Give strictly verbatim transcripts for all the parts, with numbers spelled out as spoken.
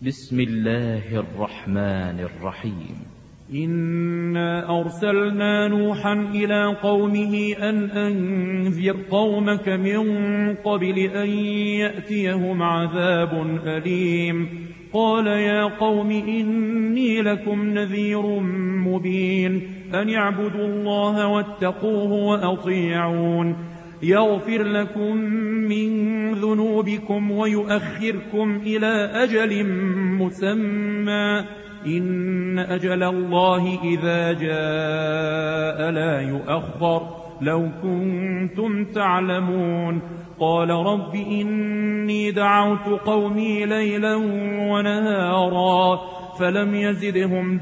بسم الله الرحمن الرحيم. إنا أرسلنا نوحا إلى قومه أن أنذر قومك من قبل أن يأتيهم عذاب أليم. قال يا قوم إني لكم نذير مبين أن اعبدوا الله واتقوه وأطيعون يغفر لكم من ذنوبكم ويؤخركم إلى أجل مسمى إن أجل الله إذا جاء لا يؤخر لو كنتم تعلمون. قال رب إني دعوت قومي ليلا ونهارا فلم يزدهم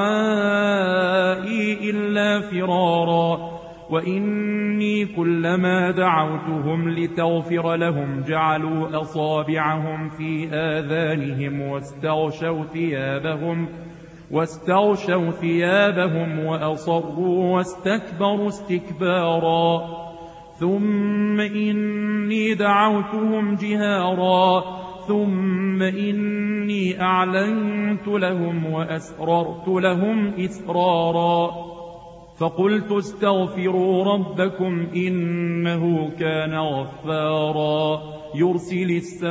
دعائي إلا فرارا وإني كلما دعوتهم لتغفر لهم جعلوا أصابعهم في آذانهم واستغشوا ثيابهم واستغشوا ثيابهم وأصروا واستكبروا استكبارا ثم إني دعوتهم جهارا ثم إني أعلنت لهم وأسررت لهم إسرارا فقلت استغفروا ربكم إنه كان غفارا يرسل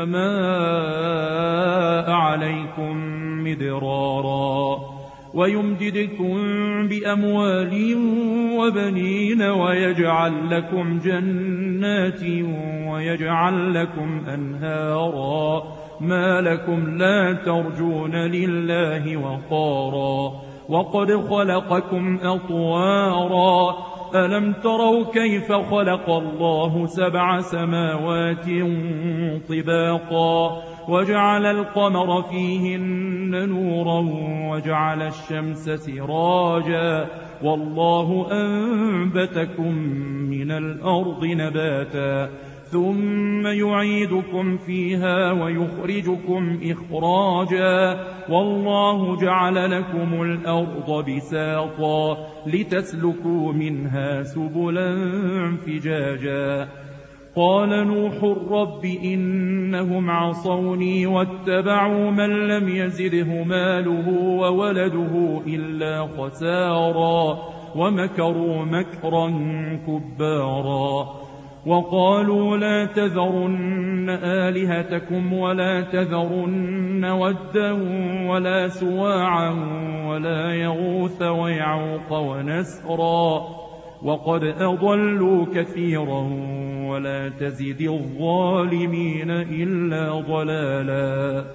السماء عليكم مدرارا ويمددكم بأموال وبنين ويجعل لكم جنات ويجعل لكم أنهارا ما لكم لا ترجون لله وقارا وقد خلقكم أطوارا ألم تروا كيف خلق الله سبع سماوات طباقا وجعل القمر فيهن نورا وجعل الشمس سراجا والله أنبتكم من الأرض نباتا ثم يعيدكم فيها ويخرجكم إخراجا والله جعل لكم الأرض بساطا لتسلكوا منها سبلا فجاجا. قال نوح رب إنهم عصوني واتبعوا من لم يزده ماله وولده إلا خسارا ومكروا مكرا كبارا وقالوا لا تذرن آلهتكم ولا تذرن ودا ولا سواعا ولا يغوث ويعوق ونسرا وقد أضلوا كثيرا ولا تزد الظالمين إلا ضلالا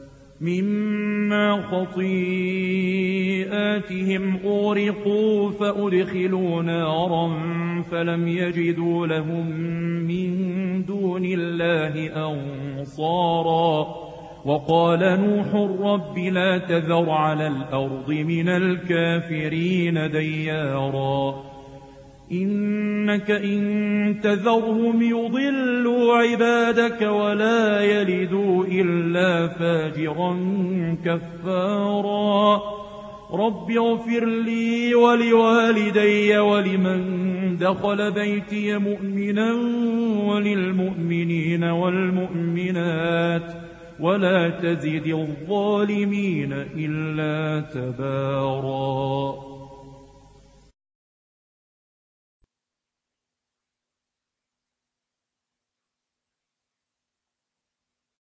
مما خطيئاتهم أغرقوا فأدخلوا نارا فلم يجدوا لهم من دون الله أنصارا وقال نوح رب لا تذر على الأرض من الكافرين ديارا إنك إن تذرهم يضلوا عبادك ولا يلدوا إلا فاجرا كفارا رب اغفر لي ولوالدي ولمن دخل بيتي مؤمنا وللمؤمنين والمؤمنات ولا تزد الظالمين إلا تبارا.